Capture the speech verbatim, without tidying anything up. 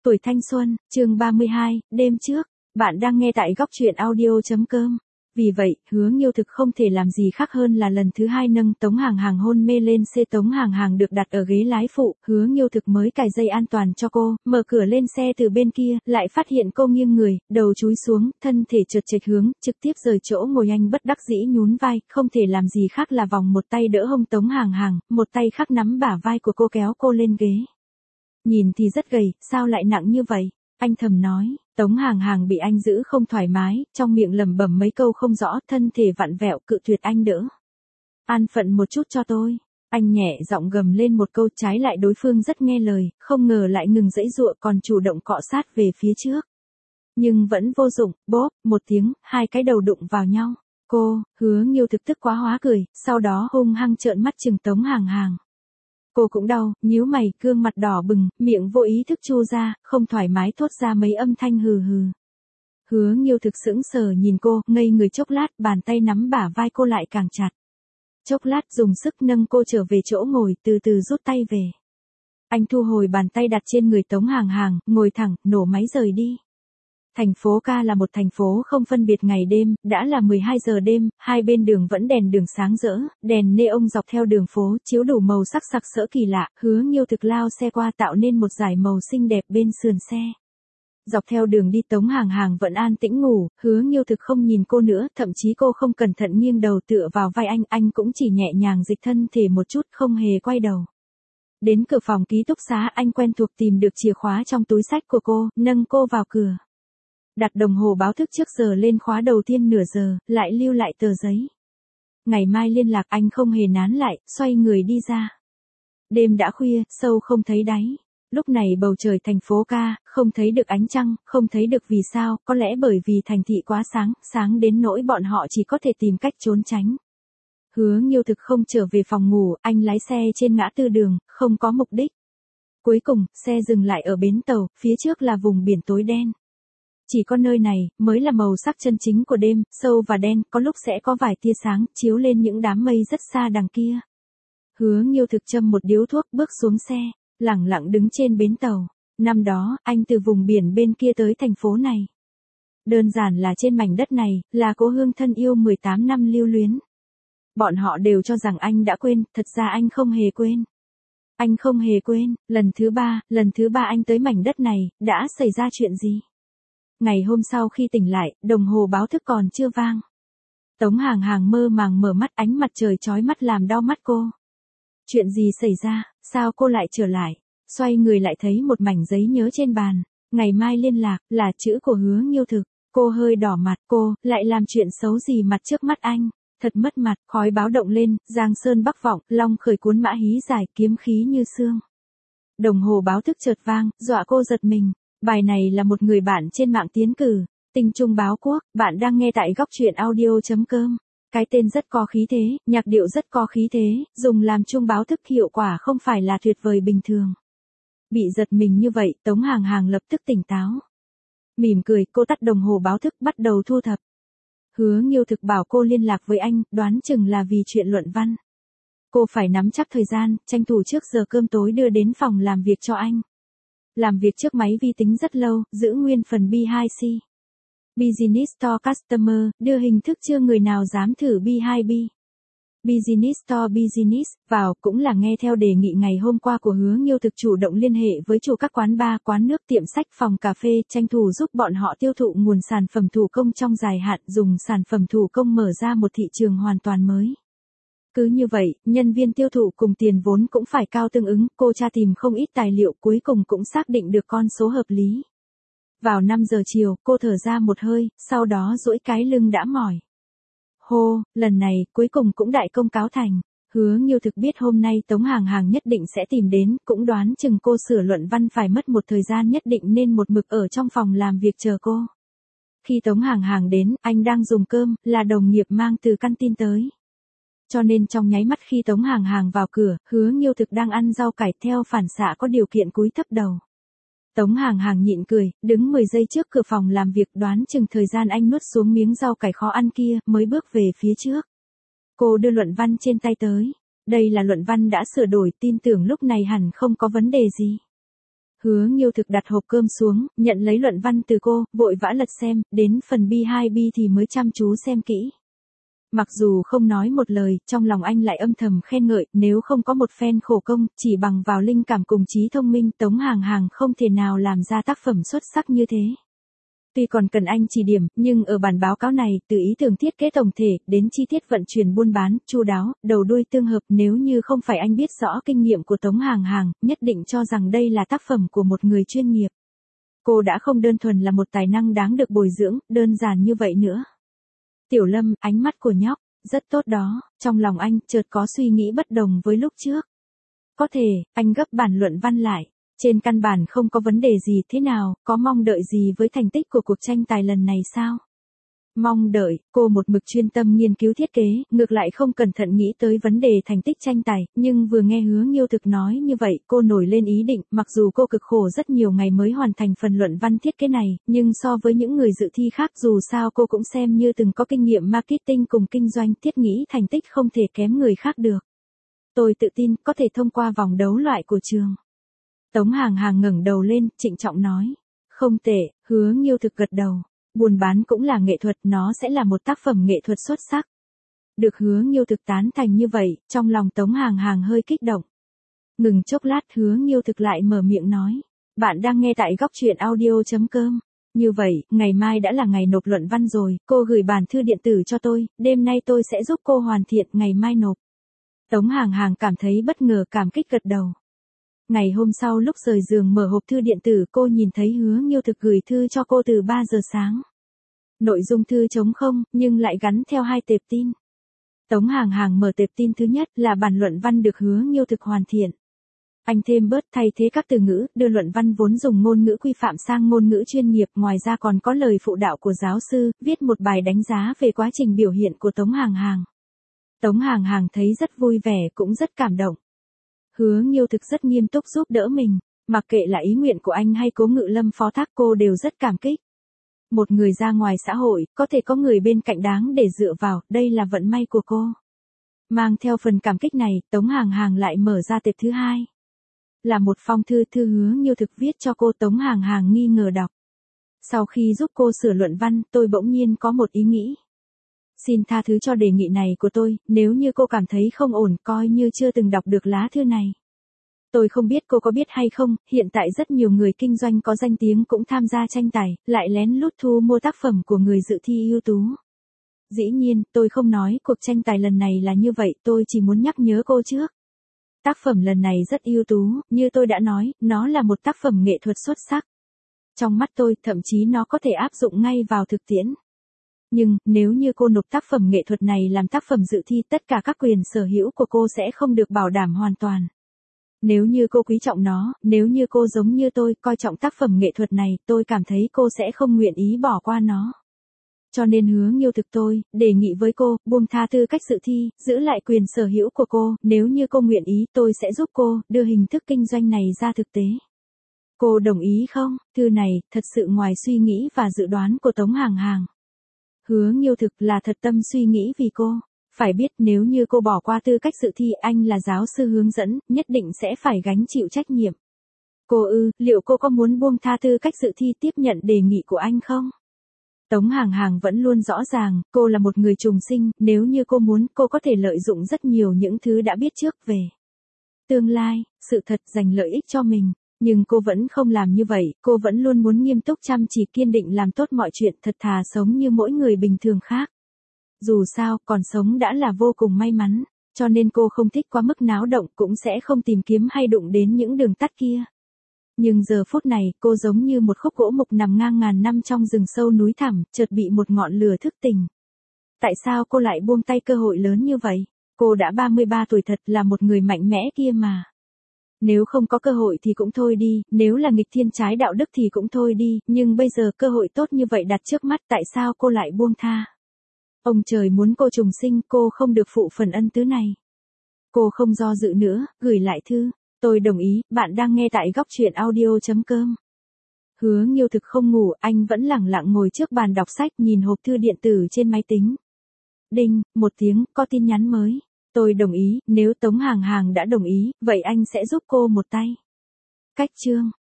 Tuổi thanh xuân, chương ba mươi hai, đêm trước. Bạn đang nghe tại góc truyện audio.com. Vì vậy, Hứa Nghiêu thực không thể làm gì khác hơn là lần thứ hai nâng Tống Hàng Hàng hôn mê lên xe. Tống Hàng Hàng được đặt ở ghế lái phụ, Hứa Nghiêu thực mới cài dây an toàn cho cô, mở cửa lên xe từ bên kia, lại phát hiện cô nghiêng người, đầu chúi xuống, thân thể trượt chệch hướng, trực tiếp rời chỗ ngồi. Anh bất đắc dĩ nhún vai, không thể làm gì khác là vòng một tay đỡ hông Tống Hàng Hàng, một tay khác nắm bả vai của cô kéo cô lên ghế. Nhìn thì rất gầy, sao lại nặng như vậy? Anh thầm nói. Tống Hàng Hàng bị anh giữ không thoải mái, trong miệng lẩm bẩm mấy câu không rõ, thân thể vặn vẹo cự tuyệt anh đỡ. An phận một chút cho tôi. Anh nhẹ giọng gầm lên một câu, trái lại đối phương rất nghe lời, không ngờ lại ngừng giãy giụa còn chủ động cọ sát về phía trước. Nhưng vẫn vô dụng, bốp, một tiếng, hai cái đầu đụng vào nhau. Cô, Hứa Nghiêu thực tức quá hóa cười, sau đó hung hăng trợn mắt chừng Tống Hàng Hàng. Cô cũng đau, nhíu mày, gương mặt đỏ bừng, miệng vô ý thức chu ra, không thoải mái thốt ra mấy âm thanh hừ hừ. Hứa Nghiêu thực sững sờ nhìn cô, ngây người chốc lát, bàn tay nắm bả vai cô lại càng chặt. Chốc lát dùng sức nâng cô trở về chỗ ngồi, từ từ rút tay về. Anh thu hồi bàn tay đặt trên người Tống Hàng Hàng, ngồi thẳng, nổ máy rời đi. Thành phố Ca là một thành phố không phân biệt ngày đêm, đã là mười hai giờ đêm, hai bên đường vẫn đèn đường sáng rỡ, đèn neon dọc theo đường phố, chiếu đủ màu sắc sặc sỡ kỳ lạ. Hứa Nghiêu thực lao xe qua tạo nên một dải màu xinh đẹp bên sườn xe. Dọc theo đường đi Tống Hàng Hàng vẫn an tĩnh ngủ, Hứa Nghiêu thực không nhìn cô nữa, thậm chí cô không cẩn thận nghiêng đầu tựa vào vai anh, anh cũng chỉ nhẹ nhàng dịch thân thể một chút, không hề quay đầu. Đến cửa phòng ký túc xá, anh quen thuộc tìm được chìa khóa trong túi xách của cô, nâng cô vào cửa. Đặt đồng hồ báo thức trước giờ lên khóa đầu tiên nửa giờ, lại lưu lại tờ giấy. Ngày mai liên lạc, anh không hề nán lại, xoay người đi ra. Đêm đã khuya, sâu không thấy đáy. Lúc này bầu trời thành phố Ca, không thấy được ánh trăng, không thấy được vì sao, có lẽ bởi vì thành thị quá sáng, sáng đến nỗi bọn họ chỉ có thể tìm cách trốn tránh. Hứa Nghiêu thực không trở về phòng ngủ, anh lái xe trên ngã tư đường, không có mục đích. Cuối cùng, xe dừng lại ở bến tàu, phía trước là vùng biển tối đen. Chỉ có nơi này, mới là màu sắc chân chính của đêm, sâu và đen, có lúc sẽ có vài tia sáng, chiếu lên những đám mây rất xa đằng kia. Hứa Nghiêu thực châm một điếu thuốc, bước xuống xe, lẳng lặng đứng trên bến tàu. Năm đó, anh từ vùng biển bên kia tới thành phố này. Đơn giản là trên mảnh đất này, là cố hương thân yêu mười tám năm lưu luyến. Bọn họ đều cho rằng anh đã quên, thật ra anh không hề quên. Anh không hề quên, lần thứ ba, lần thứ ba anh tới mảnh đất này, đã xảy ra chuyện gì? Ngày hôm sau khi tỉnh lại, đồng hồ báo thức còn chưa vang. Tống Hàng Hàng mơ màng mở mắt, ánh mặt trời chói mắt làm đau mắt cô. Chuyện gì xảy ra, sao cô lại trở lại? Xoay người lại thấy một mảnh giấy nhớ trên bàn. Ngày mai liên lạc, là chữ của Hứa Nghiêu thực. Cô hơi đỏ mặt, cô, lại làm chuyện xấu gì mặt trước mắt anh. Thật mất mặt, khói báo động lên, giang sơn bắc vọng, long khởi cuốn mã hí dài, kiếm khí như xương. Đồng hồ báo thức chợt vang, dọa cô giật mình. Bài này là một người bạn trên mạng tiến cử, Tinh Trung Báo Quốc, bạn đang nghe tại góc truyện audio.com. Cái tên rất có khí thế, nhạc điệu rất có khí thế, dùng làm chuông báo thức hiệu quả không phải là tuyệt vời bình thường. Bị giật mình như vậy, Tống Hàng Hàng lập tức tỉnh táo. Mỉm cười, cô tắt đồng hồ báo thức bắt đầu thu thập. Hứa Nghiêu thực bảo cô liên lạc với anh, đoán chừng là vì chuyện luận văn. Cô phải nắm chắc thời gian, tranh thủ trước giờ cơm tối đưa đến phòng làm việc cho anh. Làm việc trước máy vi tính rất lâu, giữ nguyên phần B hai C. Business to Customer, đưa hình thức chưa người nào dám thử B hai B. Business to Business, vào, cũng là nghe theo đề nghị ngày hôm qua của Hứa Nghiêu thực chủ động liên hệ với chủ các quán bar, quán nước, tiệm sách, phòng cà phê, tranh thủ giúp bọn họ tiêu thụ nguồn sản phẩm thủ công trong dài hạn, dùng sản phẩm thủ công mở ra một thị trường hoàn toàn mới. Cứ như vậy, nhân viên tiêu thụ cùng tiền vốn cũng phải cao tương ứng, cô tra tìm không ít tài liệu, cuối cùng cũng xác định được con số hợp lý. Vào năm giờ chiều, cô thở ra một hơi, sau đó duỗi cái lưng đã mỏi. Hô, lần này, cuối cùng cũng đại công cáo thành. Hứa Nghiêu thực biết hôm nay Tống Hàng Hàng nhất định sẽ tìm đến, cũng đoán chừng cô sửa luận văn phải mất một thời gian nhất định nên một mực ở trong phòng làm việc chờ cô. Khi Tống Hàng Hàng đến, anh đang dùng cơm, là đồng nghiệp mang từ căn tin tới. Cho nên trong nháy mắt khi Tống Hàng Hàng vào cửa, Hứa Nghiêu thực đang ăn rau cải, theo phản xạ có điều kiện cúi thấp đầu. Tống Hàng Hàng nhịn cười, đứng mười giây trước cửa phòng làm việc, đoán chừng thời gian anh nuốt xuống miếng rau cải khó ăn kia, mới bước về phía trước. Cô đưa luận văn trên tay tới. Đây là luận văn đã sửa đổi, tin tưởng lúc này hẳn không có vấn đề gì. Hứa Nghiêu Thực đặt hộp cơm xuống, nhận lấy luận văn từ cô, vội vã lật xem, đến phần bi hai bi thì mới chăm chú xem kỹ. Mặc dù không nói một lời, trong lòng anh lại âm thầm khen ngợi, nếu không có một phen khổ công, chỉ bằng vào linh cảm cùng trí thông minh, Tống Hàng Hàng không thể nào làm ra tác phẩm xuất sắc như thế. Tuy còn cần anh chỉ điểm, nhưng ở bản báo cáo này, từ ý tưởng thiết kế tổng thể, đến chi tiết vận chuyển buôn bán, chu đáo, đầu đuôi tương hợp, nếu như không phải anh biết rõ kinh nghiệm của Tống Hàng Hàng, nhất định cho rằng đây là tác phẩm của một người chuyên nghiệp. Cô đã không đơn thuần là một tài năng đáng được bồi dưỡng, đơn giản như vậy nữa. Tiểu Lâm, ánh mắt của nhóc, rất tốt đó, trong lòng anh chợt có suy nghĩ bất đồng với lúc trước. Có thể, anh gấp bản luận văn lại. Trên căn bản không có vấn đề gì thế nào, có mong đợi gì với thành tích của cuộc tranh tài lần này sao? Mong đợi, cô một mực chuyên tâm nghiên cứu thiết kế, ngược lại không cẩn thận nghĩ tới vấn đề thành tích tranh tài, nhưng vừa nghe Hứa Nghiêu Thực nói như vậy, cô nổi lên ý định, mặc dù cô cực khổ rất nhiều ngày mới hoàn thành phần luận văn thiết kế này, nhưng so với những người dự thi khác dù sao cô cũng xem như từng có kinh nghiệm marketing cùng kinh doanh, thiết nghĩ thành tích không thể kém người khác được. Tôi tự tin có thể thông qua vòng đấu loại của trường. Tống Hàng Hàng ngẩng đầu lên, trịnh trọng nói. Không tệ, Hứa Nghiêu Thực gật đầu. Buôn bán cũng là nghệ thuật, nó sẽ là một tác phẩm nghệ thuật xuất sắc. Được Hứa Nghiêu Thực tán thành như vậy, trong lòng Tống Hàng Hàng hơi kích động. Ngừng chốc lát Hứa Nghiêu Thực lại mở miệng nói. Bạn đang nghe tại góc truyện audio chấm com. Như vậy, ngày mai đã là ngày nộp luận văn rồi, cô gửi bản thư điện tử cho tôi, đêm nay tôi sẽ giúp cô hoàn thiện, ngày mai nộp. Tống Hàng Hàng cảm thấy bất ngờ, cảm kích gật đầu. Ngày hôm sau lúc rời giường mở hộp thư điện tử, cô nhìn thấy Hứa Nghiêu Thực gửi thư cho cô từ ba giờ sáng. Nội dung thư trống không, nhưng lại gắn theo hai tệp tin. Tống Hàng Hàng mở tệp tin thứ nhất là bản luận văn được Hứa Nghiêu Thực hoàn thiện. Anh thêm bớt thay thế các từ ngữ, đưa luận văn vốn dùng ngôn ngữ quy phạm sang ngôn ngữ chuyên nghiệp, ngoài ra còn có lời phụ đạo của giáo sư, viết một bài đánh giá về quá trình biểu hiện của Tống Hàng Hàng. Tống Hàng Hàng thấy rất vui vẻ, cũng rất cảm động. Hứa Nghiêu Thực rất nghiêm túc giúp đỡ mình, mặc kệ là ý nguyện của anh hay Cố Ngự Lâm phó thác, cô đều rất cảm kích. Một người ra ngoài xã hội, có thể có người bên cạnh đáng để dựa vào, đây là vận may của cô. Mang theo phần cảm kích này, Tống Hàng Hàng lại mở ra tệp thứ hai. Là một phong thư, thư Hứa Nghiêu Thực viết cho cô. Tống Hàng Hàng nghi ngờ đọc. Sau khi giúp cô sửa luận văn, tôi bỗng nhiên có một ý nghĩ. Xin tha thứ cho đề nghị này của tôi, nếu như cô cảm thấy không ổn, coi như chưa từng đọc được lá thư này. Tôi không biết cô có biết hay không, hiện tại rất nhiều người kinh doanh có danh tiếng cũng tham gia tranh tài, lại lén lút thu mua tác phẩm của người dự thi ưu tú. Dĩ nhiên, tôi không nói cuộc tranh tài lần này là như vậy, tôi chỉ muốn nhắc nhớ cô trước. Tác phẩm lần này rất ưu tú, như tôi đã nói, nó là một tác phẩm nghệ thuật xuất sắc. Trong mắt tôi, thậm chí nó có thể áp dụng ngay vào thực tiễn. Nhưng, nếu như cô nộp tác phẩm nghệ thuật này làm tác phẩm dự thi, tất cả các quyền sở hữu của cô sẽ không được bảo đảm hoàn toàn. Nếu như cô quý trọng nó, nếu như cô giống như tôi, coi trọng tác phẩm nghệ thuật này, tôi cảm thấy cô sẽ không nguyện ý bỏ qua nó. Cho nên Hứa Nghiêu Thực tôi, đề nghị với cô, buông tha tư cách dự thi, giữ lại quyền sở hữu của cô, nếu như cô nguyện ý, tôi sẽ giúp cô, đưa hình thức kinh doanh này ra thực tế. Cô đồng ý không? Thư này, thật sự ngoài suy nghĩ và dự đoán của Tống Hàng Hàng. Hứa Nghiêu Thực là thật tâm suy nghĩ vì cô. Phải biết nếu như cô bỏ qua tư cách dự thi, anh là giáo sư hướng dẫn, nhất định sẽ phải gánh chịu trách nhiệm. Cô ư, liệu cô có muốn buông tha tư cách dự thi tiếp nhận đề nghị của anh không? Tống Hàng Hàng vẫn luôn rõ ràng, cô là một người trùng sinh, nếu như cô muốn, cô có thể lợi dụng rất nhiều những thứ đã biết trước về tương lai, sự thật, giành lợi ích cho mình. Nhưng cô vẫn không làm như vậy, cô vẫn luôn muốn nghiêm túc chăm chỉ kiên định làm tốt mọi chuyện, thật thà sống như mỗi người bình thường khác. Dù sao, còn sống đã là vô cùng may mắn, cho nên cô không thích quá mức náo động, cũng sẽ không tìm kiếm hay đụng đến những đường tắt kia. Nhưng giờ phút này, cô giống như một khúc gỗ mục nằm ngang ngàn năm trong rừng sâu núi thẳm, chợt bị một ngọn lửa thức tỉnh. Tại sao cô lại buông tay cơ hội lớn như vậy? Cô đã ba mươi ba tuổi, thật là một người mạnh mẽ kia mà. Nếu không có cơ hội thì cũng thôi đi, nếu là nghịch thiên trái đạo đức thì cũng thôi đi, nhưng bây giờ cơ hội tốt như vậy đặt trước mắt, tại sao cô lại buông tha? Ông trời muốn cô trùng sinh, cô không được phụ phần ân tứ này. Cô không do dự nữa, gửi lại thư. Tôi đồng ý, bạn đang nghe tại góc truyện audio chấm com. Hứa Nghiêu Thực không ngủ, anh vẫn lẳng lặng ngồi trước bàn đọc sách, nhìn hộp thư điện tử trên máy tính. Đinh, một tiếng, có tin nhắn mới. Tôi đồng ý, nếu Tống Hàng Hàng đã đồng ý, vậy anh sẽ giúp cô một tay. Cách chương.